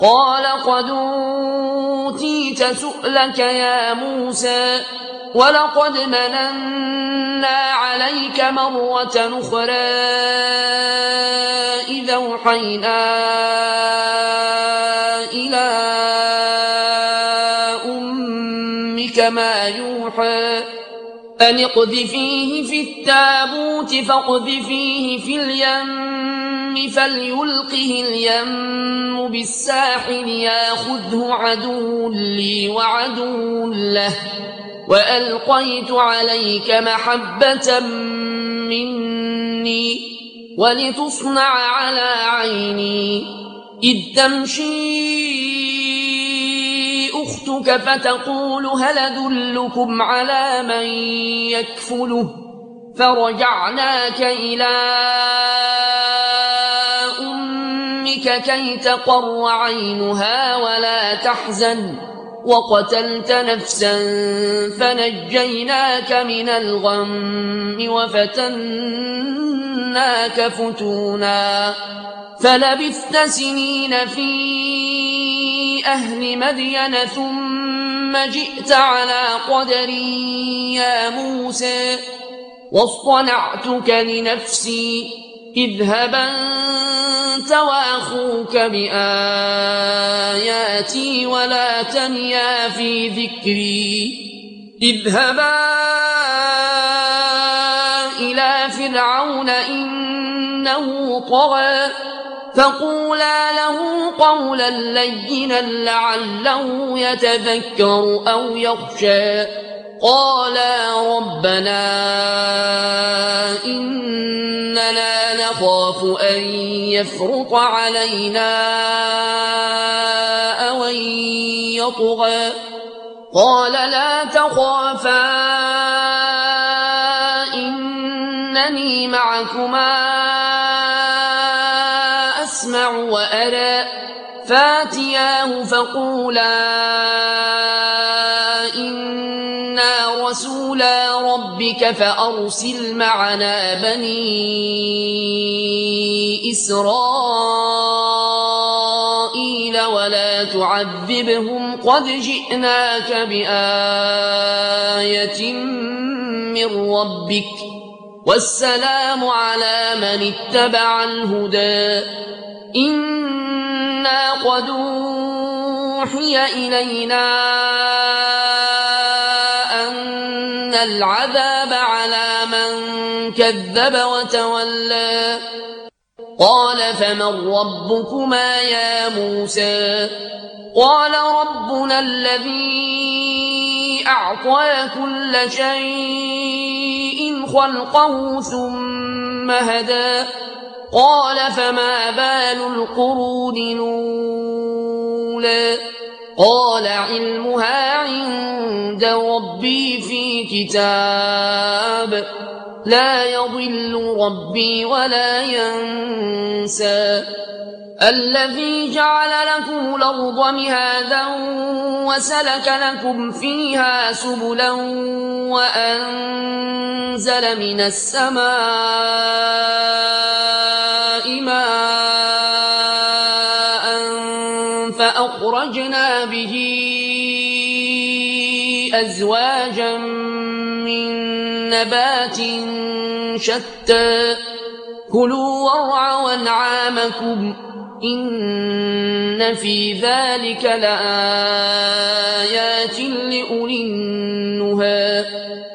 قال قد أوتيت سؤلك يا موسى ولقد مننا عليك مرة أخرى إذ أوحينا إلى أمك ما يوحى أن اقذفيه في التابوت فاقذفيه في اليم فليلقه اليم بالساحل ياخذه عدو لي وعدو له وألقيت عليك محبة مني ولتصنع على عيني إذ تمشي أختك فتقول هل أدلكم على من يكفله فرجعناك إلى أمك كي تقر عينها ولا تحزن وقتلت نفسا فنجيناك من الغم وفتناك فتونا فلبثت سنين في أهل مدين ثم جئت على قدري يا موسى واصطنعتك لنفسي اذهب أنت وأخوك بآياتي ولا تنيا في ذكري اذهبا إلى فرعون إنه طغى فقولا له قولا لينا لعله يتذكر أو يخشى قالا ربنا إننا نخاف أن يفرط علينا أو أن يطغى قال لا تخافا إنني معكما أسمع وأرى فاتياه فقولا إنا رسولا ربك فأرسل معنا بني إسرائيل ولا تعذبهم قد جئناك بآية من ربك والسلام على من اتبع الهدى إنا قد أوحي إلينا أن العذاب على من كذب وتولى قال فمن ربكما يا موسى قال ربنا الذي أعطى كل شيء خلقه ثم هدى قال فما بال القرون الأولى قال علمها عند ربي في كتاب لا يضل ربي ولا ينسى الذي جعل لكم الأرض مهادا وسلك لكم فيها سبلا وأنزل من السماء ماء فأخرجنا به أزواجا من نبات شتى كلوا وارعوا أنعامكم إن في ذلك لآيات لأولي النهى